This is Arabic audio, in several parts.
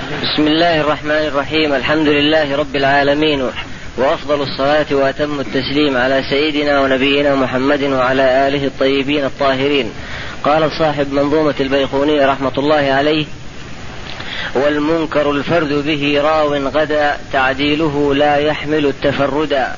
بسم الله الرحمن الرحيم. الحمد لله رب العالمين، وأفضل الصلاة وأتم التسليم على سيدنا ونبينا محمد وعلى آله الطيبين الطاهرين. قال صاحب منظومة البيقونية رحمة الله عليه: والمنكر الفرد به راو غدا تعديله لا يحمل التفردا.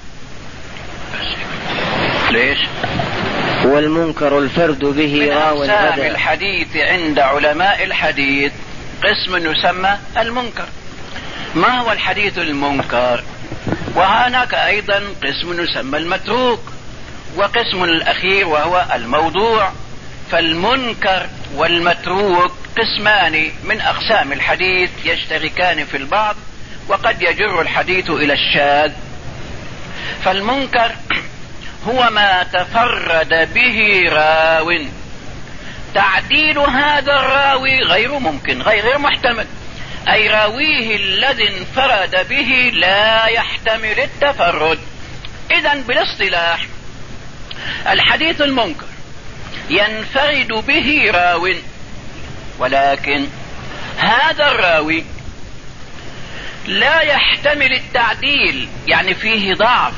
ليش؟ والمنكر الفرد به راو غدا. من أقسام الحديث عند علماء الحديث قسم يسمى المنكر. ما هو الحديث المنكر؟ وهناك أيضا قسم يسمى المتروك، وقسم الأخير وهو الموضوع. فالمنكر والمتروك قسمان من أقسام الحديث يشتركان في البعض، وقد يجر الحديث إلى الشاذ. فالمنكر هو ما تفرد به راو تعديل هذا الراوي غير ممكن، غير محتمل، أي راويه الذي انفرد به لا يحتمل التفرد. إذن بالاصطلاح الحديث المنكر ينفرد به راو، ولكن هذا الراوي لا يحتمل التعديل، يعني فيه ضعف،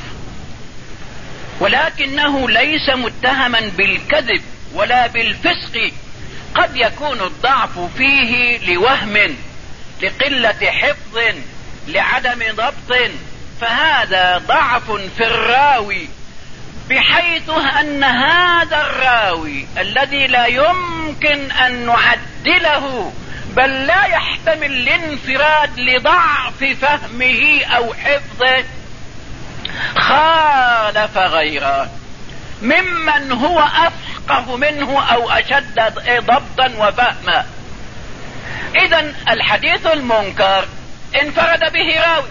ولكنه ليس متهما بالكذب ولا بالفسق. قد يكون الضعف فيه لوهم، لقلة حفظ، لعدم ضبط، فهذا ضعف في الراوي، بحيث أن هذا الراوي الذي لا يمكن أن نعدله بل لا يحتمل الانفراد لضعف فهمه أو حفظه خالف غيره ممن هو أفقه منه أو أشد ضبطا وفهما. إذن الحديث المنكر انفرد به راوي،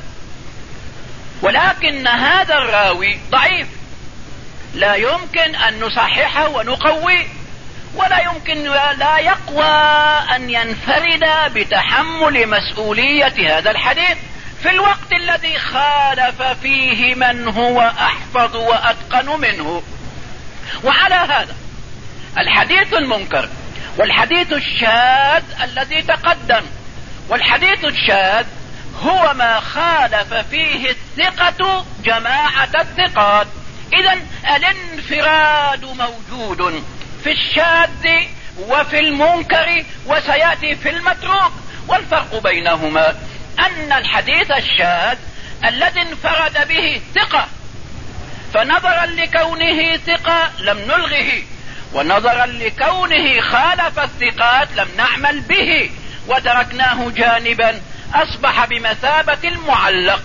ولكن هذا الراوي ضعيف، لا يمكن أن نصححه ونقويه، ولا يمكن لا يقوى أن ينفرد بتحمل مسؤولية هذا الحديث في الوقت الذي خالف فيه من هو أحفظ وأتقن منه. وعلى هذا الحديث المنكر والحديث الشاذ الذي تقدم، والحديث الشاذ هو ما خالف فيه الثقة جماعة الثقات. إذن الانفراد موجود في الشاذ وفي المنكر، وسيأتي في المتروك. والفرق بينهما أن الحديث الشاذ الذي انفرد به ثقة، فنظرا لكونه ثقة لم نلغه، ونظرا لكونه خالف الثقات لم نعمل به وتركناه جانبا، أصبح بمثابة المعلق.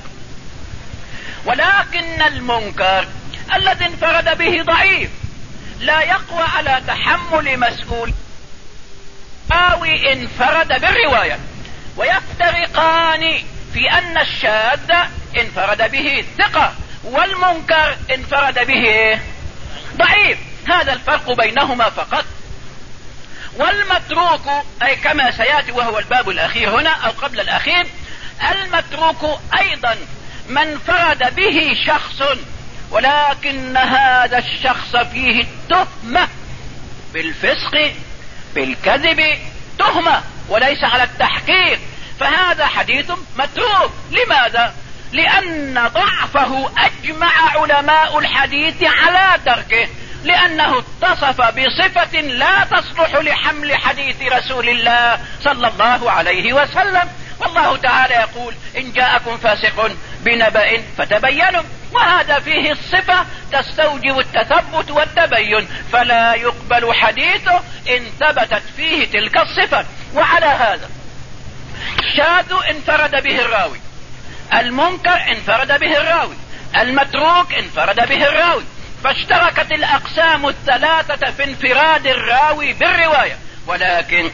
ولكن المنكر الذي انفرد به ضعيف، لا يقوى على تحمل مسؤول، راوي انفرد بالرواية، ويفترقان في أن الشاذ انفرد به ثقة والمنكر انفرد به ضعيف. هذا الفرق بينهما فقط. والمتروك أي كما سيأتي وهو الباب الأخير هنا أو قبل الأخير، المتروك أيضا من انفرد به شخص، ولكن هذا الشخص فيه التهمة بالفسق بالكذب، تهمة وليس على التحقيق، فهذا حديث متروك. لماذا؟ لأن ضعفه أجمع علماء الحديث على تركه، لأنه اتصف بصفة لا تصلح لحمل حديث رسول الله صلى الله عليه وسلم. والله تعالى يقول: إن جاءكم فاسق بنبأ فتبينوا، وهذا فيه الصفة تستوجب التثبت والتبين، فلا يقبل حديثه إن ثبتت فيه تلك الصفة. وعلى هذا الشاذ انفرد به الراوي، المنكر انفرد به الراوي، المتروك انفرد به الراوي، فاشتركت الأقسام الثلاثة في انفراد الراوي بالرواية. ولكن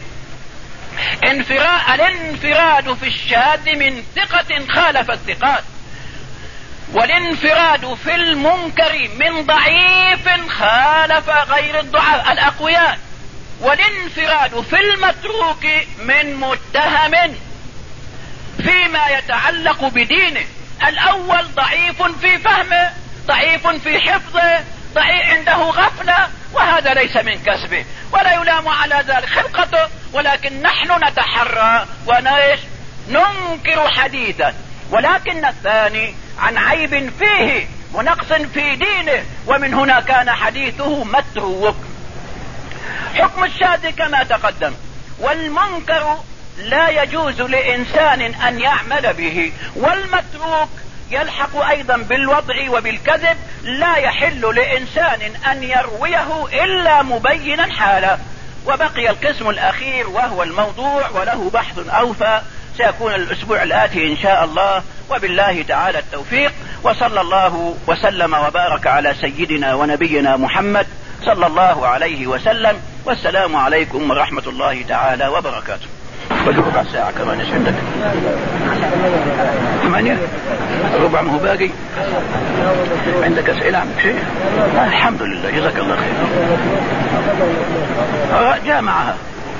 الانفراد في الشاذ من ثقة خالف الثقات، والانفراد في المنكر من ضعيف خالف غير الضعاف الأقوياء، والانفراد في المتروك من متهم فيما يتعلق بدينه. الأول ضعيف في فهمه، ضعيف في حفظه، ضعيف عنده غفلة، وهذا ليس من كسبه ولا يلام على ذلك خلقته، ولكن نحن نتحرى ننكر حديثه، ولكن الثاني عن عيب فيه ونقص في دينه، ومن هنا كان حديثه متروك. حكم الشاذ كما تقدم. والمنكر لا يجوز لإنسان أن يعمل به، والمتروك يلحق أيضا بالوضع وبالكذب، لا يحل لإنسان أن يرويه إلا مبينا حاله. وبقي القسم الأخير وهو الموضوع، وله بحث أوفى سيكون الأسبوع الآتي إن شاء الله، وبالله تعالى التوفيق. وصلى الله وسلم وبارك على سيدنا ونبينا محمد صلى الله عليه وسلم، والسلام عليكم ورحمة الله تعالى وبركاته. ربع ساعة كمان ايش عندك؟ 8 ربع ما هو باقي. عندك اسئلة عندك شيء؟ الحمد لله جزاك الله خير. جاء معها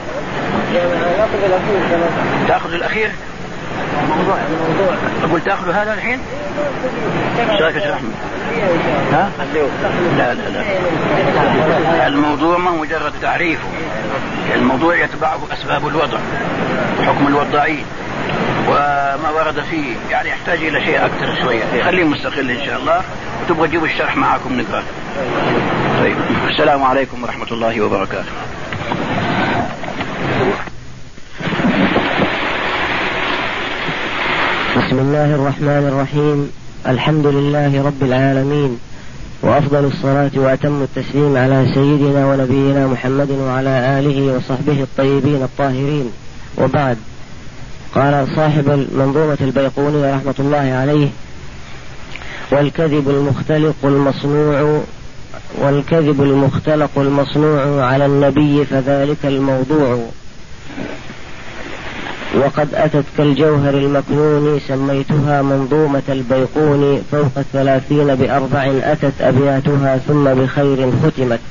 تأخذ الأخير. أقول تأخذ هذا الحين؟ شايف يا أحمد؟ ها؟ لا لا لا، الموضوع ما مجرد تعريفه، الموضوع يتبعه أسباب الوضع وحكم الوضعين وما ورد فيه، يعني يحتاج إلى شيء أكثر شوية. خليه مستقل إن شاء الله، وتبغى تجيب الشرح معكم نقرأ. طيب، السلام عليكم ورحمة الله وبركاته. بسم الله الرحمن الرحيم. الحمد لله رب العالمين، وأفضل الصلاة وأتم التسليم على سيدنا ونبينا محمد وعلى آله وصحبه الطيبين الطاهرين، وبعد. قال صاحب المنظومة البيقوني رحمة الله عليه: والكذب المختلق المصنوع على النبي فذلك الموضوع، وقد أتت كالجوهر المكنون، سميتها منظومة البيقوني، فوق 30 ب4 أتت أبياتها ثم بخير ختمت.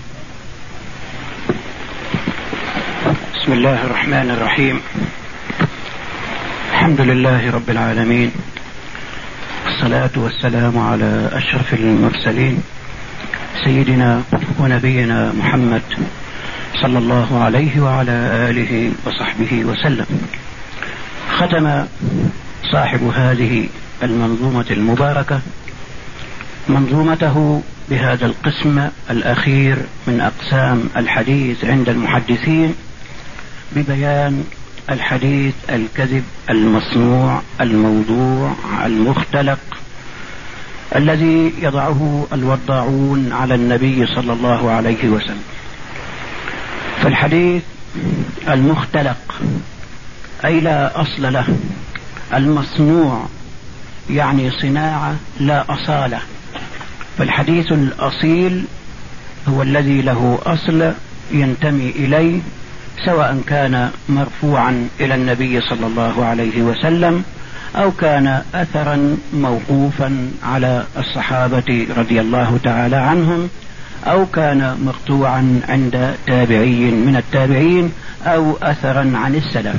بسم الله الرحمن الرحيم. الحمد لله رب العالمين، الصلاة والسلام على أشرف المرسلين سيدنا ونبينا محمد صلى الله عليه وعلى آله وصحبه وسلم. ختم صاحب هذه المنظومة المباركة منظومته بهذا القسم الأخير من أقسام الحديث عند المحدثين، ببيان الحديث الكذب المصنوع الموضوع المختلق الذي يضعه الوضاعون على النبي صلى الله عليه وسلم. فالحديث المختلق أي لا أصل له، المصنوع يعني صناعة لا أصالة، فالحديث الأصيل هو الذي له أصل ينتمي إليه، سواء كان مرفوعا إلى النبي صلى الله عليه وسلم أو كان أثرا موقوفا على الصحابة رضي الله تعالى عنهم، أو كان مقطوعا عند تابعي من التابعين، أو أثرا عن السلف.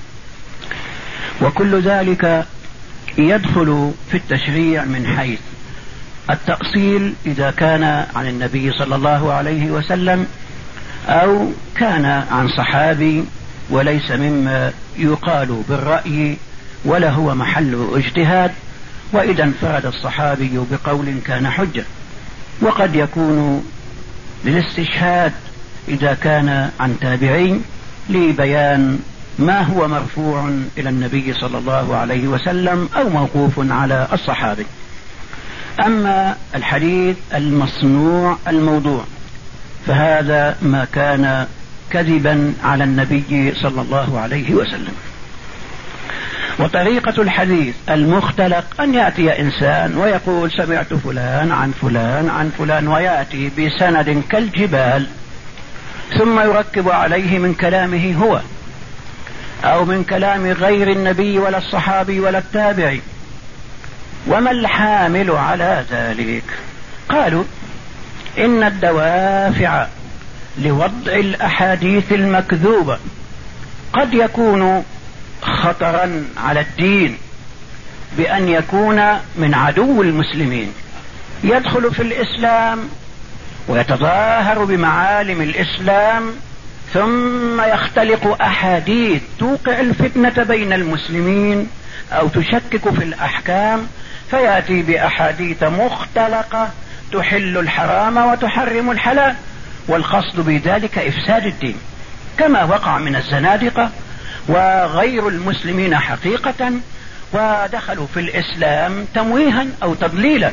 وكل ذلك يدخل في التشريع من حيث التأصيل إذا كان عن النبي صلى الله عليه وسلم، أو كان عن صحابي وليس مما يقال بالرأي ولا هو محل اجتهاد، وإذا انفرد الصحابي بقول كان حجة. وقد يكون للاستشهاد إذا كان عن تابعين لبيان ما هو مرفوع إلى النبي صلى الله عليه وسلم أو موقوف على الصحابي. أما الحديث المصنوع الموضوع فهذا ما كان كذبا على النبي صلى الله عليه وسلم. وطريقة الحديث المختلق أن يأتي إنسان ويقول سمعت فلان عن فلان عن فلان، ويأتي بسند كالجبال، ثم يركب عليه من كلامه هو أو من كلام غير النبي ولا الصحابي ولا التابعي. وما الحامل على ذلك؟ قالوا إن الدوافع لوضع الأحاديث المكذوبة قد يكون خطرا على الدين، بأن يكون من عدو المسلمين يدخل في الإسلام ويتظاهر بمعالم الإسلام، ثم يختلق أحاديث توقع الفتنة بين المسلمين أو تشكك في الأحكام، فيأتي بأحاديث مختلقة تحل الحرام وتحرم الحلال، والقصد بذلك إفساد الدين، كما وقع من الزنادقة وغير المسلمين حقيقة، ودخلوا في الإسلام تمويها أو تضليلا.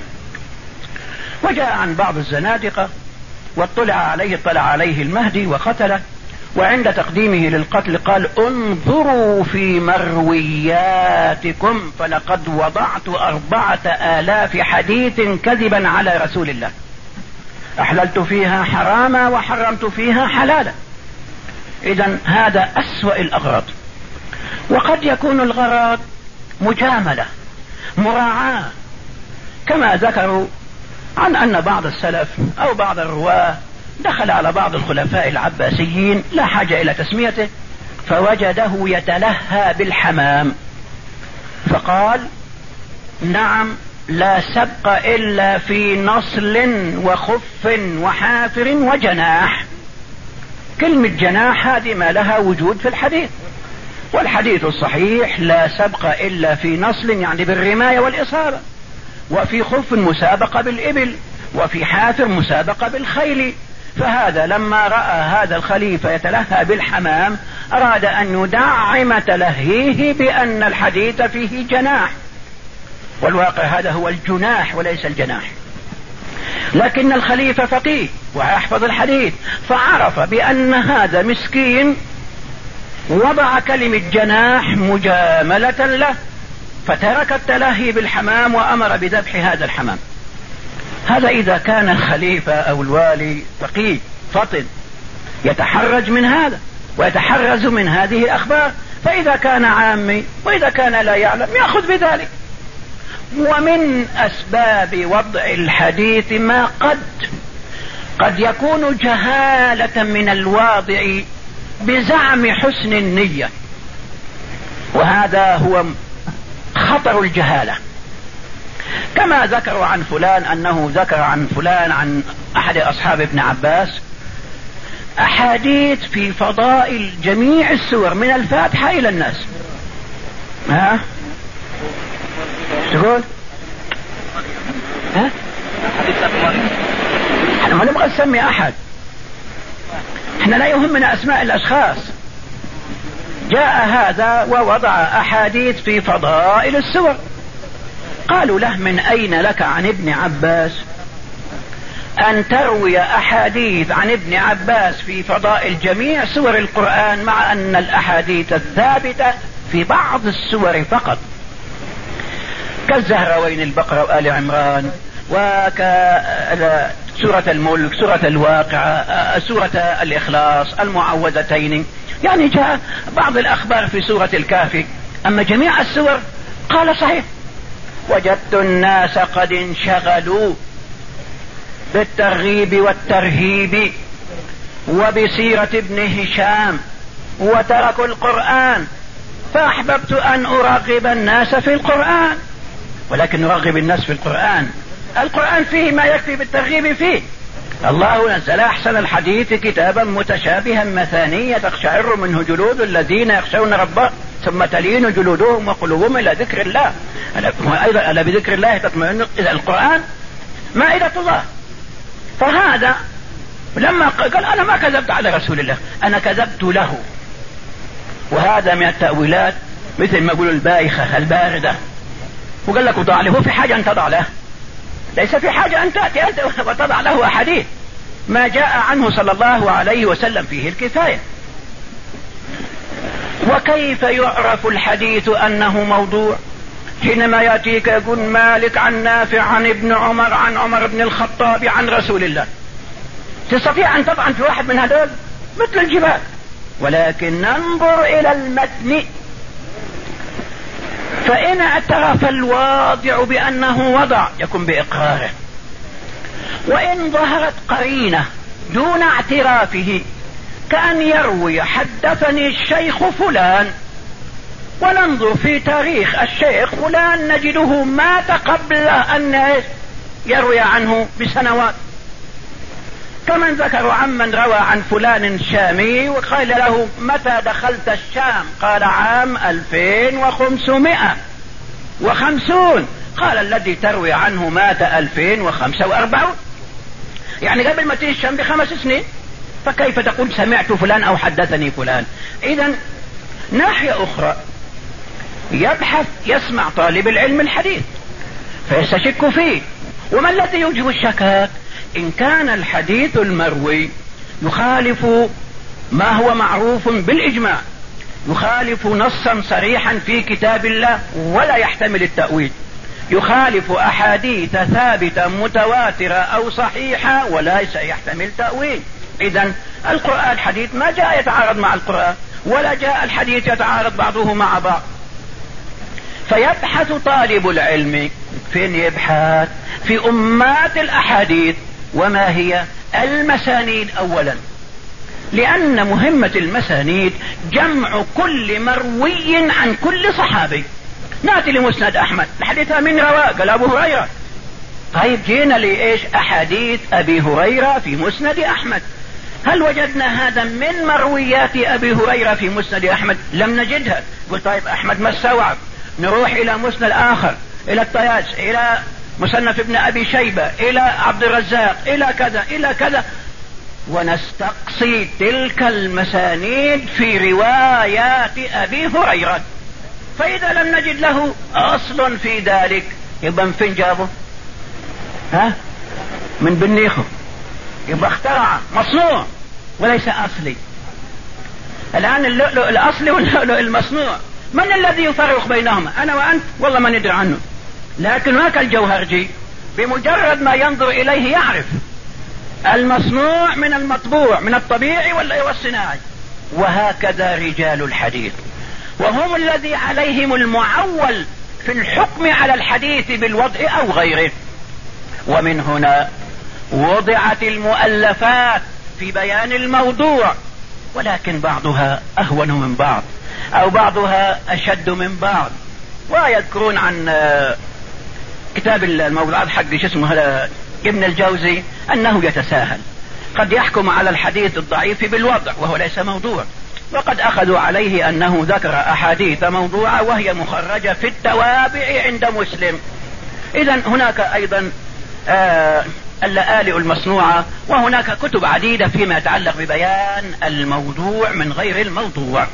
وجاء عن بعض الزنادقة واطلع عليه المهدي وقتله، وعند تقديمه للقتل قال: انظروا في مروياتكم فلقد وضعت 4000 حديث كذبا على رسول الله، أحللت فيها حراما وحرمت فيها حلالا. إذن هذا أسوأ الأغراض. وقد يكون الغرض مجاملة، مراعاة، كما ذكروا عن أن بعض السلف أو بعض الرواة دخل على بعض الخلفاء العباسيين لا حاجة إلى تسميته، فوجده يتلهى بالحمام، فقال: نعم، لا سبق إلا في نصل وخف وحافر وجناح. كلمة جناح هذه ما لها وجود في الحديث، والحديث الصحيح: لا سبق إلا في نصل، يعني بالرماية والإصابة، وفي خف مسابقة بالإبل، وفي حافر مسابقة بالخيل. فهذا لما رأى هذا الخليفة يتلهى بالحمام أراد أن يدعم تلهيه بأن الحديث فيه جناح، والواقع هذا هو الجناح وليس الجناح. لكن الخليفة فقيه ويحفظ الحديث، فعرف بأن هذا مسكين وضع كلمة جناح مجاملة له، فترك التلهي بالحمام وأمر بذبح هذا الحمام. هذا إذا كان الخليفة أو الوالي فقيه فطن يتحرج من هذا ويتحرز من هذه الأخبار، فإذا كان عامي وإذا كان لا يعلم يأخذ بذلك. ومن أسباب وضع الحديث ما قد يكون جهالة من الواضع بزعم حسن النية، وهذا هو خطر الجهالة. كما ذكروا عن فلان أنه ذكر عن فلان عن أحد أصحاب ابن عباس أحاديث في فضائل جميع السور من الفاتحة إلى الناس. ها تقول احنا ما نبغى نسمي أحد، احنا لا يهمنا أسماء الأشخاص. جاء هذا ووضع أحاديث في فضائل السور، قالوا له: من أين لك عن ابن عباس أن تروي أحاديث عن ابن عباس في فضائل جميع سور القرآن، مع أن الأحاديث الثابتة في بعض السور فقط، كالزهراوين، البقرة وآل عمران، وكسورة الملك، سورة الواقعة، سورة الإخلاص، المعوذتين. يعني جاء بعض الأخبار في سورة الكافي، أما جميع السور قال صحيح. وجدت الناس قد انشغلوا بالترغيب والترهيب وبسيرة ابن هشام وتركوا القرآن، فأحببت أن أرغب الناس في القرآن. ولكن نرغب الناس في القرآن فيه ما يكفي بالترغيب فيه. الله نزل أحسن الحديث كتابا متشابها مثانية تقشعر منه جلود الذين يخشون ربهم ثم تلين جلودهم وقلوبهم إلى ذكر الله. أيضا ألا بذكر الله تطمئن إلى القرآن مائدة الله. فهذا لما قال: أنا ما كذبت على رسول الله، أنا كذبت له. وهذا من التأويلات مثل ما يقولوا البايخة الباردة. وقال لك: وضع له، في حاجة أن تضع له؟ ليس في حاجة أن تأتي أنت وتضع له أحاديث. ما جاء عنه صلى الله عليه وسلم فيه الكفاية. وكيف يعرف الحديث أنه موضوع؟ حينما يأتيك يقول مالك عن نافع عن ابن عمر عن عمر بن الخطاب عن رسول الله، تستطيع أن تطعن في واحد من هذول مثل الجبال. ولكن ننظر إلى المتن، فإن اعترف الواضع بأنه وضع يكون بإقراره، وإن ظهرت قرينة دون اعترافه كأن يروي حدثني الشيخ فلان، وننظر في تاريخ الشيخ فلان نجده مات قبل أن يروي عنه بسنوات، كمن ذكروا عمن روى عن فلان شامي وقال له متى دخلت الشام؟ قال عام 2550. قال الذي تروي عنه مات 2045، يعني قبل ما تيجي الشام ب5 سنين، فكيف تقول سمعت فلان او حدثني فلان؟ اذا ناحية اخرى يسمع طالب العلم الحديث فيستشك فيه، وما الذي يوجب الشكاك؟ ان كان الحديث المروي يخالف ما هو معروف بالاجماع، يخالف نصا صريحا في كتاب الله ولا يحتمل التأويل، يخالف احاديث ثابتة متواترة او صحيحة ولا يحتمل تأويل. اذا القرآن الحديث ما جاء يتعارض مع القرآن، ولا جاء الحديث يتعارض بعضه مع بعض. فيبحث طالب العلم فين؟ يبحث في أمات الأحاديث. وما هي المسانيد أولا، لأن مهمة المسانيد جمع كل مروي عن كل صحابي. نأتي لمسند أحمد، الحديث من رواه؟ قال أبو هريرة. طيب جينا لإيش؟ أحاديث أبي هريرة في مسند أحمد. هل وجدنا هذا من مرويات أبي هريرة في مسند أحمد؟ لم نجدها. قلت طيب أحمد ما استوعب، نروح إلى مسند آخر، إلى الطياس، إلى مصنف ابن أبي شيبة، إلى عبد الرزاق، إلى كذا إلى كذا، ونستقصي تلك المسانيد في روايات أبي هريرة. فإذا لم نجد له أصل في ذلك يبقى من فين جابه؟ من بنيخه، يبقى اخترع مصنوع وليس أصلي. الآن اللؤلؤ الأصلي واللؤلؤ المصنوع من الذي يفرق بينهما؟ أنا وأنت والله ما ندري عنه، لكن هناك الجوهرجي بمجرد ما ينظر إليه يعرف المصنوع من المطبوع، من الطبيعي والصناعي. وهكذا رجال الحديث، وهم الذي عليهم المعول في الحكم على الحديث بالوضع أو غيره. ومن هنا وضعت المؤلفات في بيان الموضوع، ولكن بعضها أهون من بعض أو بعضها أشد من بعض. ويذكرون عن كتاب الموضوعات حق اسمه ابن الجوزي أنه يتساهل، قد يحكم على الحديث الضعيف بالوضع وهو ليس موضوع، وقد أخذوا عليه أنه ذكر أحاديث موضوعة وهي مخرجة في التوابع عند مسلم. إذن هناك أيضا اللآلئ المصنوعة، وهناك كتب عديدة فيما يتعلق ببيان الموضوع من غير الموضوع.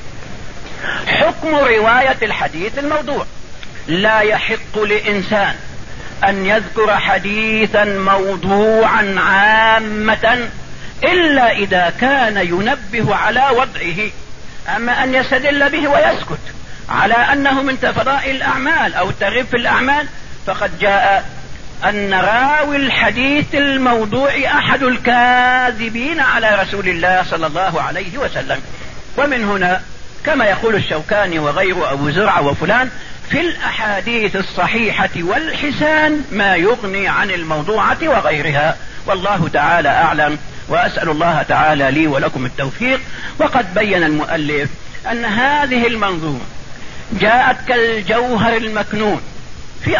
حكم رواية الحديث الموضوع: لا يحق لإنسان أن يذكر حديثا موضوعا عامة إلا إذا كان ينبه على وضعه. أما أن يستدل به ويسكت على أنه من فضائل الأعمال أو الترغيب في الأعمال، فقد جاء أن راوي الحديث الموضوع أحد الكاذبين على رسول الله صلى الله عليه وسلم. ومن هنا كما يقول الشوكاني وغيره أبو زرعة وفلان: في الأحاديث الصحيحة والحسان ما يغني عن الموضوعة وغيرها. والله تعالى أعلم، وأسأل الله تعالى لي ولكم التوفيق. وقد بين المؤلف أن هذه المنظومة جاءت كالجوهر المكنون في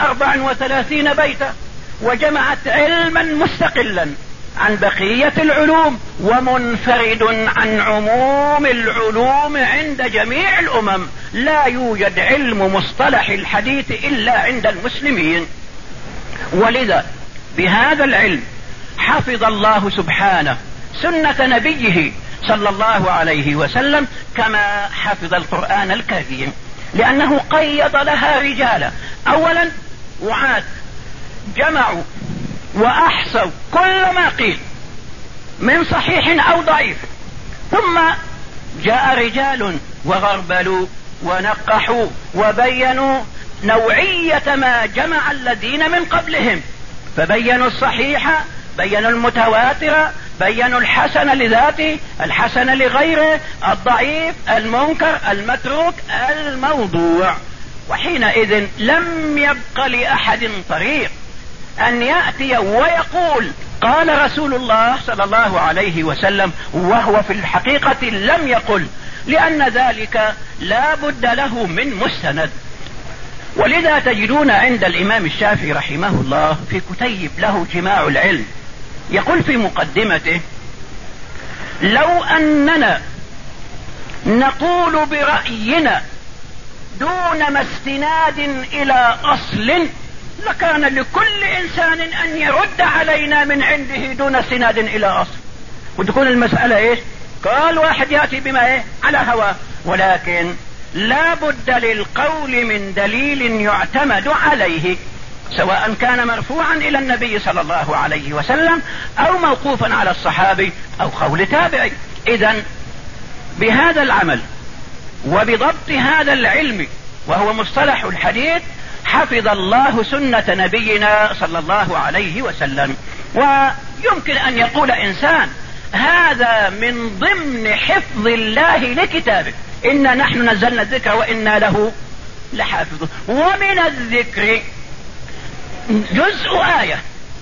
34 بيتا، وجمعت علما مستقلا عن بقية العلوم، ومنفرد عن عموم العلوم عند جميع الأمم. لا يوجد علم مصطلح الحديث إلا عند المسلمين. ولذا بهذا العلم حفظ الله سبحانه سنة نبيه صلى الله عليه وسلم كما حفظ القرآن الكريم، لأنه قيض لها رجالا. أولا وعاد جمعوا وأحصوا كل ما قيل من صحيح أو ضعيف، ثم جاء رجال وغربلوا ونقحوا وبينوا نوعية ما جمع الذين من قبلهم، فبينوا الصحيح، بينوا المتواتر، بينوا الحسن لذاته، الحسن لغيره، الضعيف، المنكر، المتروك، الموضوع. وحينئذ لم يبق لأحد طريق أن يأتي ويقول قال رسول الله صلى الله عليه وسلم وهو في الحقيقة لم يقل، لأن ذلك لا بد له من مستند. ولذا تجدون عند الإمام الشافعي رحمه الله في كتيب له جماع العلم يقول في مقدمته: لو أننا نقول برأينا دون ما استناد إلى أصل لكان لكل إنسان أن يرد علينا من عنده دون استناد إلى أصل، وتكون المسألة إيش؟ كل واحد يأتي بما إيه؟ على هواه. ولكن لا بد للقول من دليل يعتمد عليه، سواء كان مرفوعا إلى النبي صلى الله عليه وسلم أو موقوفا على الصحابي أو قول تابعي. إذن بهذا العمل وبضبط هذا العلم وهو مصطلح الحديث حفظ الله سنة نبينا صلى الله عليه وسلم. ويمكن أن يقول إنسان هذا من ضمن حفظ الله لكتابه، إنا نحن نزلنا الذكر وإنا له لحافظون. ومن الذكر جزء آية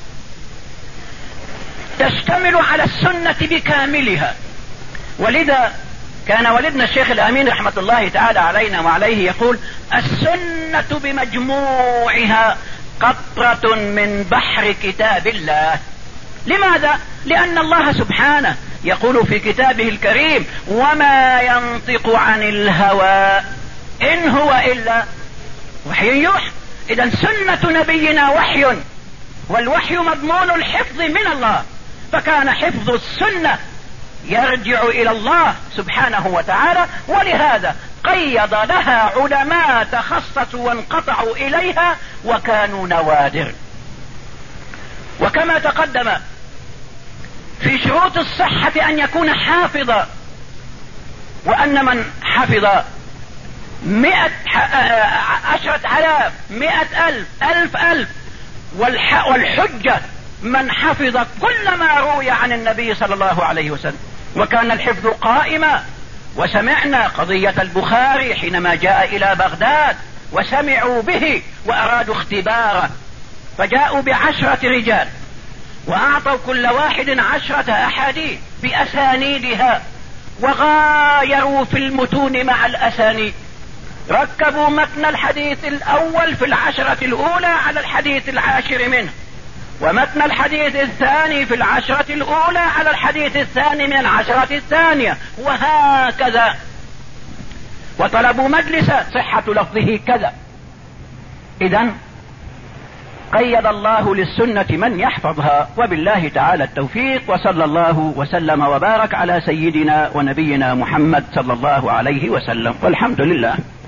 تشتمل على السنة بكاملها، ولذا كان والدنا الشيخ الأمين رحمة الله تعالى علينا وعليه يقول: السنة بمجموعها قطرة من بحر كتاب الله. لماذا؟ لأن الله سبحانه يقول في كتابه الكريم: وما ينطق عن الهوى إن هو إلا وحي يوحى. إذا سنة نبينا وحي، والوحي مضمون الحفظ من الله، فكان حفظ السنة يرجع إلى الله سبحانه وتعالى، ولهذا قيض لها علماء تخصصوا وانقطعوا إليها وكانوا نوادر. وكما تقدم في شروط الصحة أن يكون حافظا، وأن من حفظ 10,000 100,000 1,000 والحجة من حفظ كل ما روي عن النبي صلى الله عليه وسلم. وكان الحفظ قائما. وسمعنا قضية البخاري حينما جاء إلى بغداد وسمعوا به وأرادوا اختباره، فجاءوا ب10 رجال وأعطوا كل واحد 10 أحاديث بأسانيدها، وغايروا في المتون مع الأسانيد. ركبوا متن الحديث الأول في 10 الأولى على الحديث 10 منه، ومتن الحديث الثاني في 10 الأولى على الحديث الثاني من 10 الثانية، وهكذا. وطلبوا مجلسا صحة لفظه كذا. إذن قيد الله للسنة من يحفظها، وبالله تعالى التوفيق. وصلى الله وسلم وبارك على سيدنا ونبينا محمد صلى الله عليه وسلم، والحمد لله.